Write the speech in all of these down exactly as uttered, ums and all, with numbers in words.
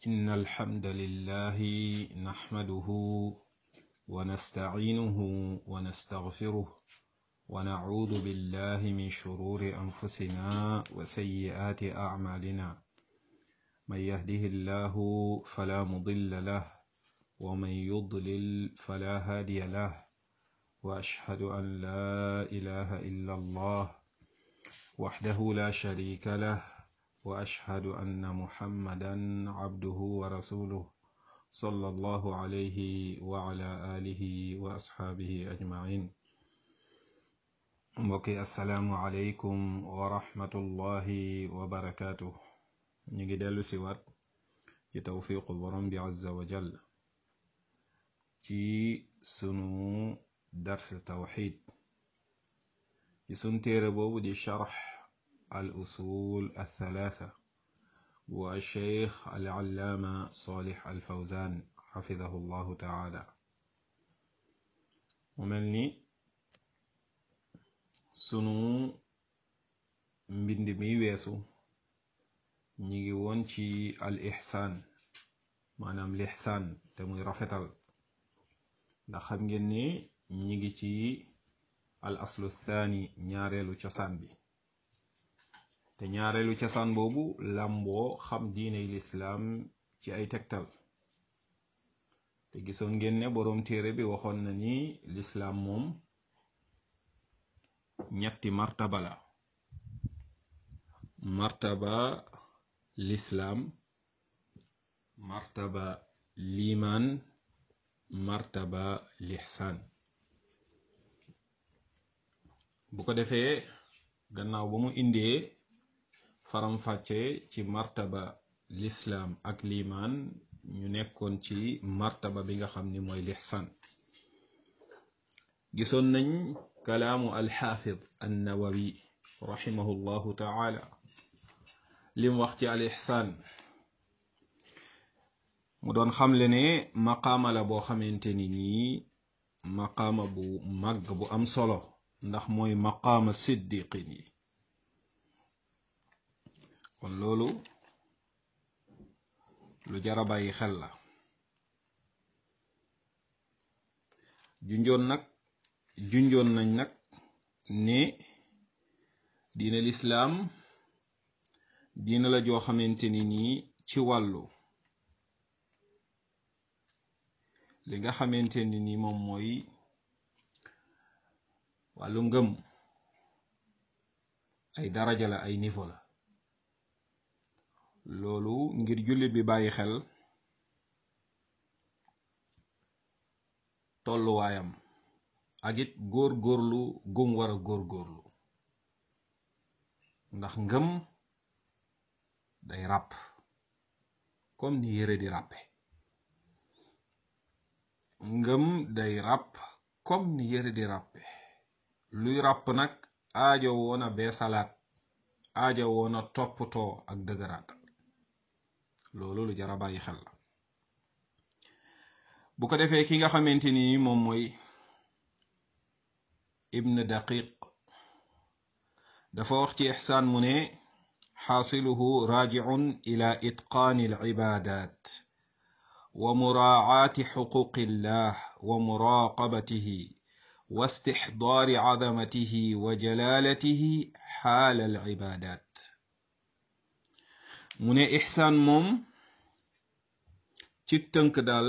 إن الحمد لله نحمده ونستعينه ونستغفره ونعوذ بالله من شرور أنفسنا وسيئات أعمالنا من يهده الله فلا مضل له ومن يضلل فلا هادي له وأشهد أن لا إله إلا الله وحده لا شريك له وأشهد أن محمدا عبده ورسوله صلى الله عليه وعلى آله وأصحابه أجمعين. mbokki assalaamu aleykum wa rahmatullahi wa barakaatu. ñu ngi dellu si waat ci tawfiqu borom bi azza wa jal ci sunu dars tawxid ci sun téere boobu di sharx al usul althalatha bu alcheikh alallaama salih alfawzan xafidahu llahu taala. mu mel ni sunu mbind mi weesu ñi ngi woon ci al ixsaan maanaam lixsaan te muy rafetal, ndax xam ngeen ne ñi ngi ci al aslu thani ñaareelu cosaan bi, te ñaareelu cosaan boobu làmboo xam diiney lislaam ci ay tegtal. te gisoon ngeen ne boroom téere bi waxoon na ni lislaam moom ñetti martaba la. martaba lislaam, martaba liimaan, martaba lixsaan. bu ko defee gannaaw ba mu indee faram-fàcce ci martaba lislaam ak liimaan, ñu nekkoon ci martaba bi nga xam ni mooy lixsaan. gisoon nañ kalaamu alxaafid annawawi raximahu llahu taala lim wax ci al ixsaan. mu doon xamle ne maqaama la boo xamante ni nii maqaama bu màgg bu am solo, ndax mooy maqaama siddiqin yi. kon loolu lu jara bàyyi xel la. junjoon nag junjoon nañ nag ne diina lislaam diina la joo xamante ni nii ci wàllu li nga xamante ni nii moom mooy wàllu ngëm ay daraja la, ay niveau la. loolu ngir jullit bi bàyyi xel tolluwaayam ak it góor-góorlu gum war a góor-góorlu, ndax ngëm day ràpp comme ni yére di ràppe. ngëm day ràpp comme ni yére di ràppe. luy ràpp nag aajo woona bee salaat, aajo woona toppatoo ak dëgëraat. loolu lu jara bàyyi xel la. bu ko defee ki nga xamante ni moom mooy ibn daqiq dafa wax ci ixsaan mu ne xaasiluhu raajiun ila itqaani alcibadat wa muraacaati xuquqi illah wa muraqabatihi wa istixdaari cadamatihi wa jalaalatihi xaala alcibadat. mu ne ixsaan moom ci tënk daal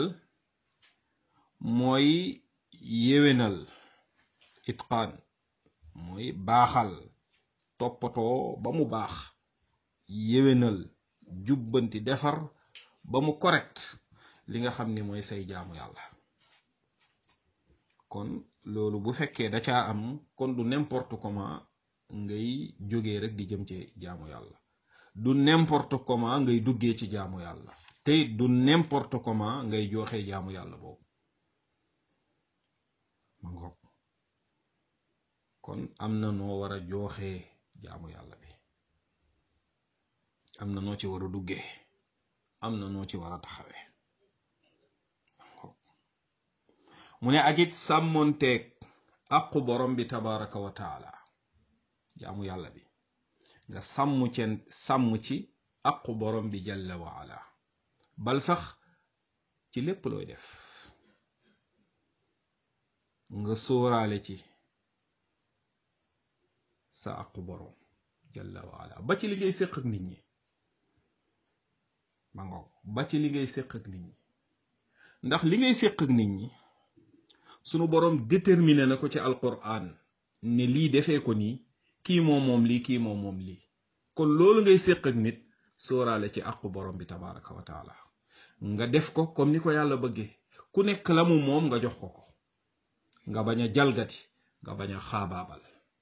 mooy yéwénal, itqaan mooy baaxal, toppatoo ba mu baax, yéwénal, jubbanti, defar ba mu correct li nga xam ni mooy say jaamu yàlla. kon loolu bu fekkee da caa am, kon du n'importe comment ngay jógee rek di jëm ci jaamu yàlla, du n'importe comment ngay duggee ci jaamu yàlla, te du n'importe comment ngay joxe jaamu yàlla boobu. ma ngoog kon am na noo war a jooxee jaamu yàlla bi, am na noo ci war a duggee, am na noo ci war a taxawee. mu ne ak it sàmmonteeg aqu borom bi tabaraka wa taala. jaamu yàlla bi nga sàmm ceen sàmm ci aqu borom bi jalla wa ala, bal sax ci lépp looy def nga sóoraale ci sa aqu borom jalla wa ala ba ci li ngay séq ak nit ñi ma ngoog ba ci li ngay séq ak nit ñi ndax li ngay séq ak nit ñi sunu borom déterminé na ko ci alquran ne lii defee ko nii kii moom moom lii kii moom moom lii kon loolu ngay séq ak nit sóoraale ci aqu borom bi tabaraka wa taala nga def ko comme ni ko yàlla bëggee ku nekk la mu moom nga jox ko ko nga bañ a jalgati nga bañ a xaabaabal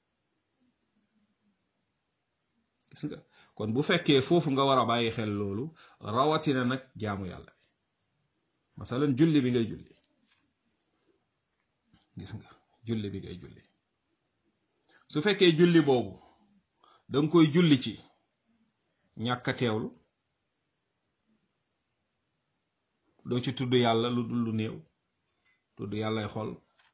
gis nga kon bu fekkee foofu nga war a bàyyi xel loolu rawatina nag jaamu yàlla bi masalan julli bi ngay julli gis nga julli bi ngay julli su fekkee julli boobu danga koy julli ci ñàkk a teewlu doo ci tudd yàlla lu dul lu néew tudd yàllay xol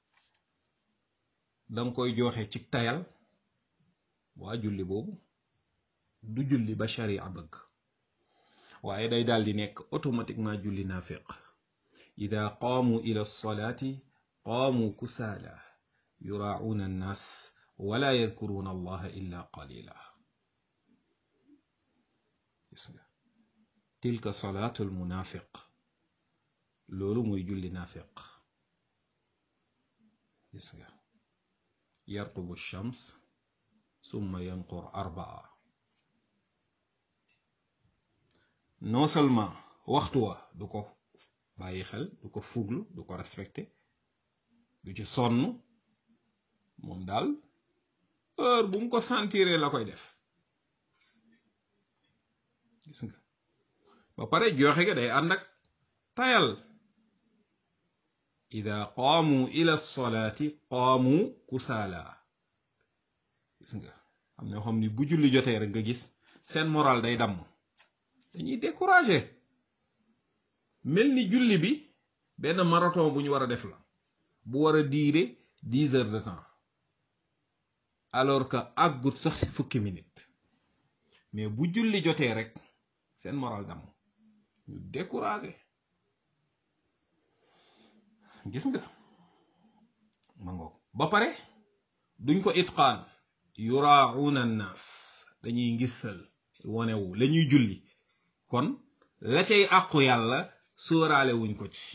danga koy joxe ci tayal waa julli boobu du julli ba sharia bëgg waaye day daal di nekk automatiquement julli naafiq ida qaamu ila lsalaati qaamu kusaala yuraacuuna annaas wala yadkuruuna allaha illa qalila gis nga tilka salaatu almunaafiq loolu mooy julli naafiq gis nga yarqubu shams summa yanqur arbaa non seulement waxtu wa du ko bàyyi xel du ko fuglu du ko respecté du ci sonn moom daal heure bu mu ko sentiré la koy def gis nga ba pare joxe ga day ànd ak tayal ida qaamu ila lsalaati qaamu kusaala gis nga am ñoo xam ni bu julli jotee rek nga gis seen moral day damm dañuy découragé mel ni julli bi benn marathon bu ñu war a def la bu war a diire dix heures de temps alors que àggut sax fukki minutes mais bu julli jotee rek seen moral damm ñu découragé gis nga ma ngoog ba pare duñ ko itqaan yuraauna annaas dañuy ngissal wonewu la ñuy julli kon la cay àqu yàlla sóoraale wuñ ko ci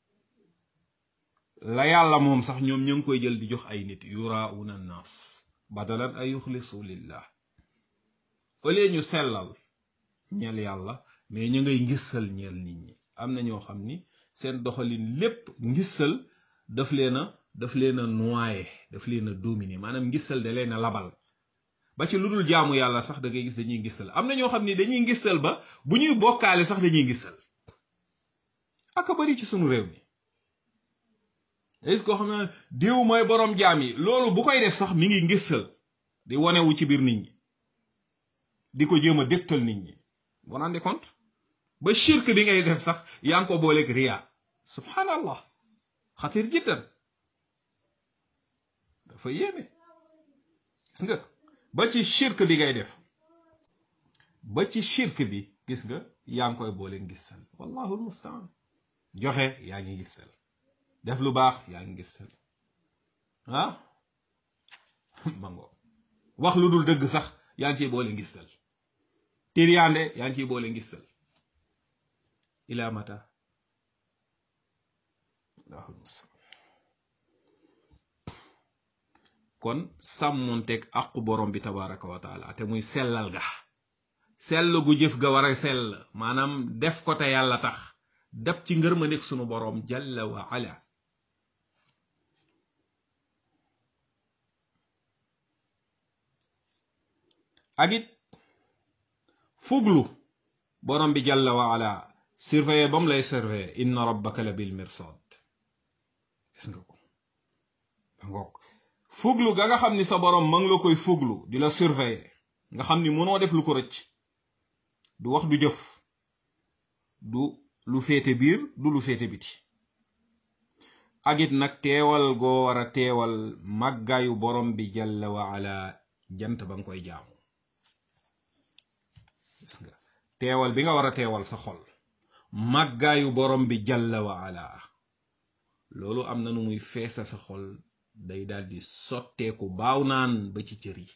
la yàlla moom sax ñoom ñu ngi koy jël di jox ay nit yuraauna annaas badalan ay yuxlisu lillah ëlee ñu sellal ñeel yàlla mais ñu ngay ngissal ñeel nit ñi am na ñoo xam ni seen doxalin lépp ngissal daf leen a daf leen a noyé daf leen a dominé maanaam ngissal da leen a labal ba ci lu dul jaamu yàlla sax da ngay gis dañuy ngissal am na ñoo xam ni dañuy ngissal ba bu ñuy bokkaale sax dañuy ngissal aka bari ci sunu réew mi est-ce que xam na diw mooy borom jaam yi loolu bu koy def sax mi ngi ngissal di wonewu ci biir nit ñi di ko jéem a dégtal nit ñi vous rendez compte ba shirk bi ngay def sax yaa ngi ko booleeg riya subhanallah xatir jiddan dafa yéeme gis nga ba ci shirk bi ngay def ba ci shirk bi gis nga yaa ngi koy boole ngissal wallahu almustaan joxe yaa ngi ngissal def lu baax yaa ngi ngissal ah mango wax lu dul dëgg sax yaa ngi ciy boole ngissal tiriyaande yaa ngi ciy boole ngissal ila mata allahu almustaan kon sàmmonteeg aqu borom bi tabaraka wa taala te muy sellal ga sell gu jëf ga war a sell maanaam def ko te yàlla tax dab ci ngërma nekk sunu borom jalla wa ala ak it fuglu borom bi jalla wa ala surveiller bam lay surveiller inna rabbaka la bil mirsad gis nga ko ba ngoog fuglu ga nga xam ni sa borom ma ngi la koy fuglu di la surveiller nga xam ni mënoo def lu ko rëcc du wax du jëf du lu féete biir du lu féete biti ak it nag teewal goo war a teewal màggaayu borom bi jalla wa ala jant ba nga koy jaamu gis nga teewal bi nga war a teewal sa xol màggaayu borom bi jalla wa ala loolu am na nu muy feesa sa xol day daldi sotteeku baaw naan ba ci cër yi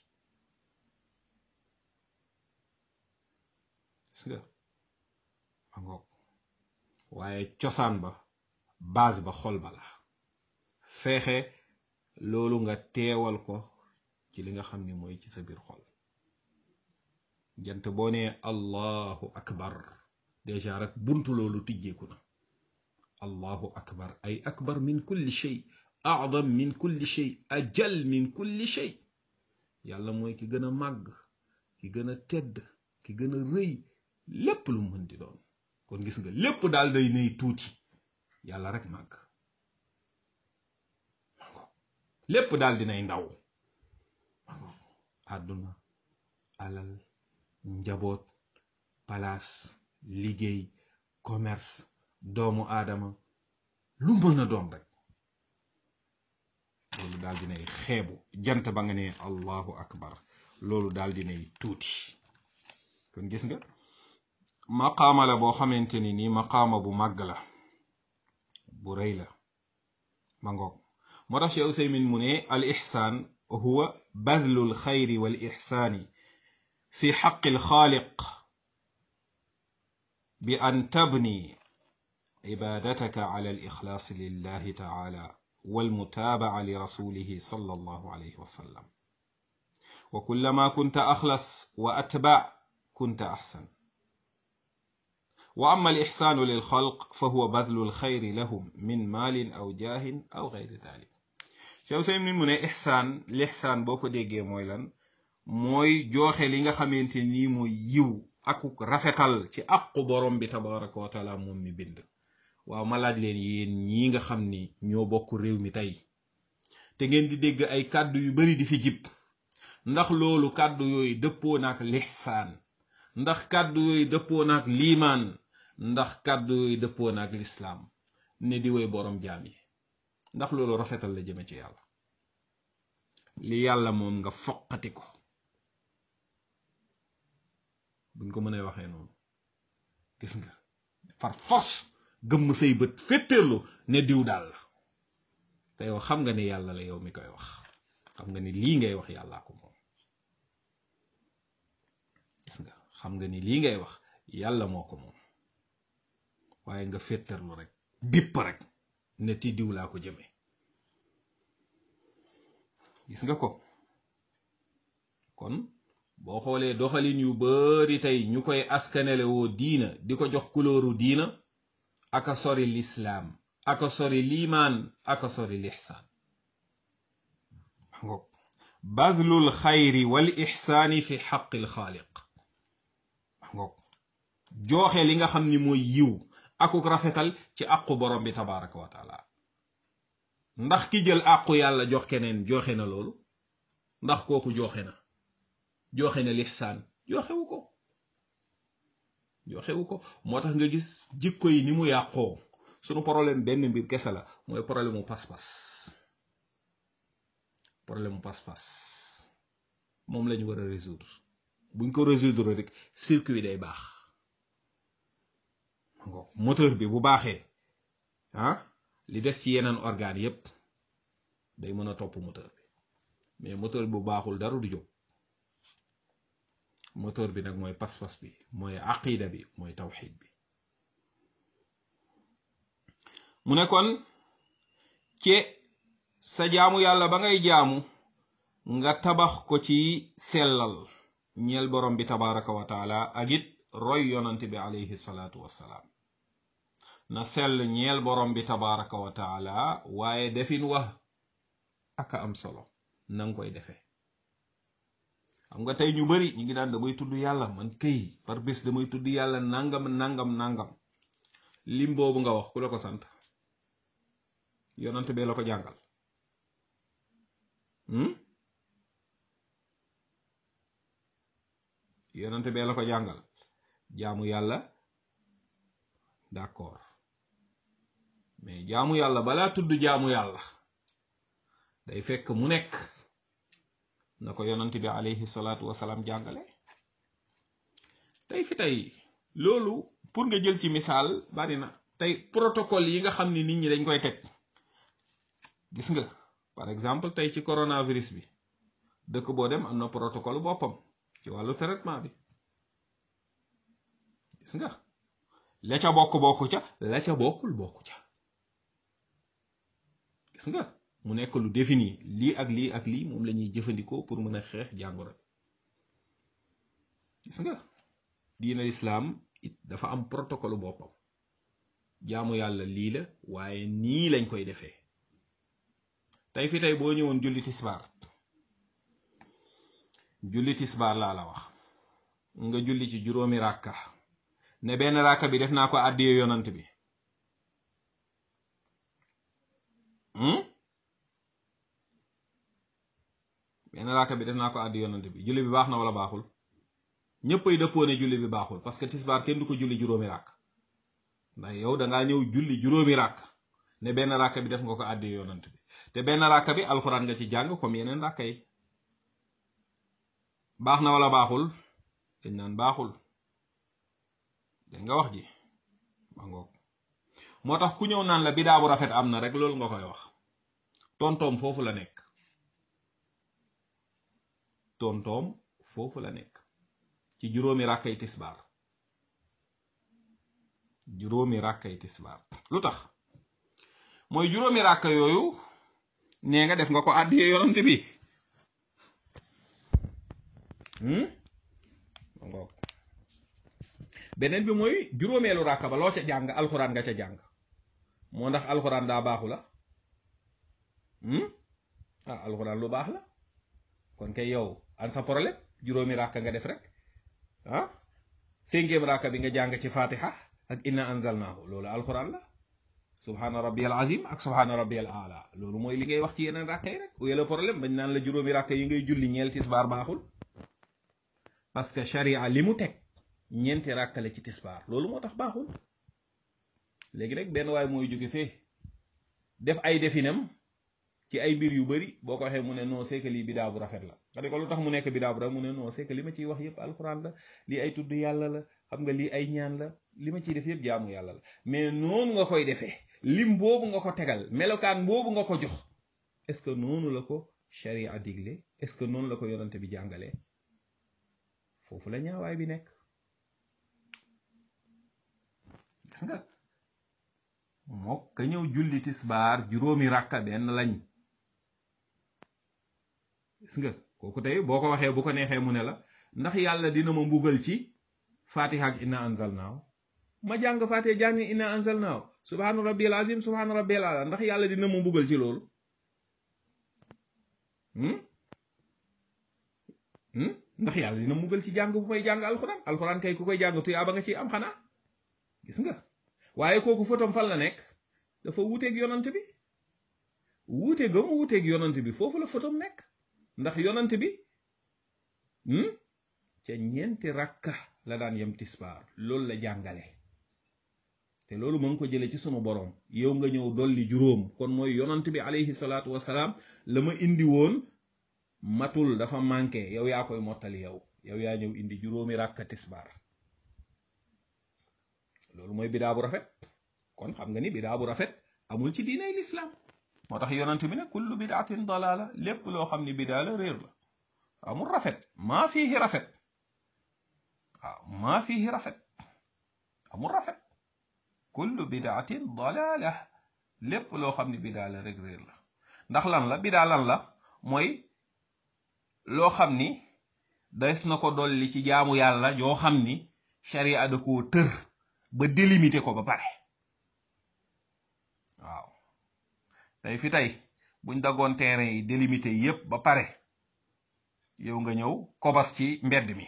gis nga ma ngoog waaye cosaan ba base ba xol ba la feexe loolu nga teewal ko ci li nga xam ni mooy ci sa biir xol jant boo nee allahu akbar déjà rek buntu loolu tijjeeku na allahu akbar ay akbar min kulli shay a'zam min kulli shay ajal min kulli shay yàlla mooy ki gën a màgg ki gën a tedd ki gën a rëy lépp lu mën di doon kon gis nga lépp daal day nay tuuti yàlla rek màgg lépp daal dinay ndaw àdduna alal njaboot palaas liggéey commerce doomu aadama lu mën a doon rek loolu daal dinay xeebu jant ba nga ne allahu akbar loolu daal dinay tuuti kon gis nga maqaama la boo xamante ni nii maqaama bu màgg la bu rëy la ma ngoog moo tax Cheikh Useymin mu ne al ixsaan huwa badlu al xayri wal ixsaani fi xaqi al xaaliq bi an tabni cibadataka ala al ixlaas lillahi taala wal mutaabaca li rasulihi sallallahu alayhi wa sallam wa kullama kunta axlas wa atbac kunta axsan wa amma al ixsaanu lil xalq fa huwa badlu al xayri lahum min maalin aw jaahin aw gayri dalik Cheikh Useymin mu ne ixsaan lixsaan boo ko déggee mooy lan mooy jooxe li nga xamante ni mooy yiw akuk rafetal ci aqu borom bi tabaraka wa taala moom mi bind waaw ma laaj leen yéen ñii nga xam ni ñoo bokk réew mi tey te ngeen di dégg ay kàddu yu bari di fi jib ndax loolu kàddu yooyu dëppoo naak lixsaan ndax kàddu yooyu dëppoo naak liimaan ndax kàddu yooyu dëppoo naak lislaam ne di woy borom jaam yi ndax loolu rafetal la jëme ci yàlla li yàlla moom nga foqati ko buñ ko mënee waxee noonu gis nga far force gëmm say bët féttéerlu ne diw daal la te yow xam nga ne yàlla la yow mi koy wax xam nga ni lii ngay wax yàllaa ko moom gis nga xam nga ni lii ngay wax yàlla moo ko moom waaye nga féttéerlu rek bipp rek ne ti diw laa ko jëme gis nga ko kon boo xoolee doxalin yu bari tey ñu koy askanele woo diina di ko jox kulóoru diina aka sori lislaam aka sori liimaan aka sori lixsaan ngoog badlul xayri wal ixsaani fi xaqil xaaliq ngoog jooxe li nga xam ni mooy yiw akuk rafetal ci aqu borom bi tabaraka wa taala ndax ki jël aqu yàlla jox keneen joxe na loolu ndax kooku joxe na joxe na lixsaan joxewu ko joxewu ko moo tax nga gis jikko yi ni mu yàqoo sunu problème benn mbir kese la mooy problème mu pas-pas problème mu pas-pas moom lañu war a résoudre buñ ko résoudre rek circuit day baax moteur bi bu baaxee ah li des ci yeneen organe yépp day mën a topp moteur bi mais moteur bi bu baaxul dara du jóg moteur bi nag mooy pas-pas bi mooy aqida bi mooy tawxid bi mu ne kon ci sa jaamu yàlla ba ngay jaamu nga tabax ko ci sellal ñeel borom bi tabaraka wa taala ak it roy yonante bi alayhi salaatu wassalaam na sell ñeel borom bi tabaraka wa taala waaye defin wax aka am solo nang koy defee xam nga tey ñu bari ñu ngi daan damay tudd yàlla man këy par bés damay tudd yàlla nangam nangam nangam lim boobu nga wax ku la ko sant yonante bee la ko jàngal yonante bee la ko jàngal jaamu yàlla d'accord mais jaamu yàlla balaa tudd jaamu yàlla day fekk mu nekk na ko yonante bi alayhi salaatu wasalaam jàngale tey fi tey loolu pour nga jël ci misaal bari na tey protocole yi nga xam ni nit ñi dañ koy teg gis nga par exemple tey ci coronavirus bi dëkk boo dem am na protocole boppam ci wàllu traitement bi gis nga la ca bokk bokku ca la ca bokkul bokku ca gis nga mu nekk lu défini lii ak lii ak lii moom la ñuy jëfandikoo pour mën a xeex jàngoro gis nga diina lislaam it dafa am protocole boppam jaamu yàlla lii la waaye nii lañ koy defee tey fi tey boo ñëwoon julli tisbaar julli tisbaar laa la wax nga julli ci juróomi ràkka ne benn ràkka bi def naa ko àddiyee yonant bi benn ràkka bi def naa ko àddiyee yonant bi julli bi baax na wala baaxul ñëppay dëppoo ne julli bi baaxul parce que tisbaar kenn du ko julli juróomi ràkk ndax yow dangaa ñëw julli juróomi ràkk ne benn ràkka bi def nga ko àddiyee yonant bi te benn ràkka bi alxuraan nga ci jàng comme yeneen ràkka yi baax na wala baaxul dañ naan baaxul dégg nga wax ji ma ngoog moo tax ku ñëw naan la bidaa bu rafet am na rek loolu nga koy wax tontoom foofu la nekk tontoom foofu la nekk ci juróomi ràkkay tisbaar juróomi ràkkay tisbaar lu tax mooy juróomi ràkka yooyu nee nga def nga ko àddiyee yonent bi ngoog beneen bi mooy juróomeelu ràkka ba loo ca jàng alxuraan nga ca jàng moo ndax alxuraan daa baaxu la ah alxuraan lu baax la kon kay yow an sa problème juróomi ràkka nga def rek ah cinquième ràkka bi nga jàng ci fatiha ak inna anzalnaahu loolu alxuraan la subhaana rabbiyal azim ak subhaana rabbiyal aala loolu mooy li ngay wax ci yeneen ràkka yi rek où est le problème bañ naan la juróomi ràkka yi ngay julli ñeel tisbaar baaxul parce que sharia li mu teg ñeenti ràkkale ci tisbaar loolu moo tax baaxul léegi rek benn waay mooy jóge fee def ay definam ci ay mbir yu bari boo ko waxee mu ne non c'est que lii bidaa bu rafet la nga ne ko lu tax mu nekk bidaa bu rafet mu ne non c'est que li ma ciy wax yëpp alxuraan la lii ay tudd yàlla la xam nga lii ay ñaan la li ma ciy def yëpp jaamu yàlla la mais noonu nga koy defee lim boobu nga ko tegal melokaan boobu nga ko jox est-ce que noonu la ko sharia digle est-ce que noonu la ko yonante bi jàngalee foofu la ñaawaay bi nekk gis nga moo ka ñëw julli tisbaar juróomi ràkka benn lañ gis nga kooku tey boo ko waxee bu ko neexee mu ne la ndax yàlla dina ma mbugal ci fatiha ak inna anzalnaahu ma jàng fatiha jàng inna anzalnaahu subhaana rabbiyal azim subhaana rabbiyal ala ndax yàlla dina ma mbugal ci loolu ndax yàlla dina mbugal ci jàng bu may jàng alxuraan alxuraan kay ku koy jàng tuyaa ba nga ciy am xanaa gis nga waaye kooku fotom fan la nekk dafa wuuteeg yonant bi wuute ga mu wuuteeg yonant bi foofu la fotom nekk ndax yonant bi ca ñeenti rakka la daan yem tisbaar loolu la jàngale te loolu ma ngi ko jële ci sunu boroom yow nga ñëw dolli juróom kon mooy yonant bi alayhi salaatu wasalaam la ma indi woon matul dafa manqué yow yaa koy mottali yow yow yaa ñëw indi juróomi rakka tisbaar loolu mooy bidaa bu rafet kon xam nga ni bidaa bu rafet amul ci diinay lislaam moo tax yonent bi ne kullu bidaatin dalaala lépp loo xam ni bidaa la réer la amul rafet maa fiihi rafet waaw maa fiihi rafet amul rafet kullu bidaatin dalaala lépp loo xam ni bidaa la rek réer la ndax lan la bidaa lan la mooy loo xam ni des na ko dolli ci jaamu yàlla yoo xam ni sharia da koo tër ba délimité ko ba pare waaw tey fi tey buñ daggoon terrain yi délimité yépp ba pare yow nga ñëw kobas ci mbedd mi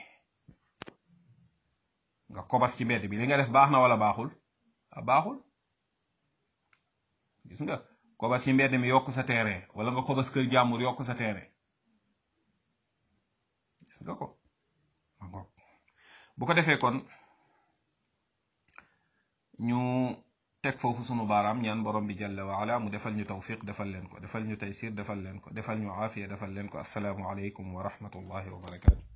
nga kobas ci mbedd bi li nga def baax na wala baaxul a baaxul gis nga kobas ci mbedd mi yokk sa terrain wala nga kobas kër jàmbur yokk sa terrain gis nga ko bu ko defee kon ñu teg foofu sunu baaraam ñaan borom bi jalla wa ala mu defal ñu tawfiq defal leen ko defal ñu taysir defal leen ko defal ñu aafiya defal leen ko assalaamu aleykum wa rahmatullahi wa barakatu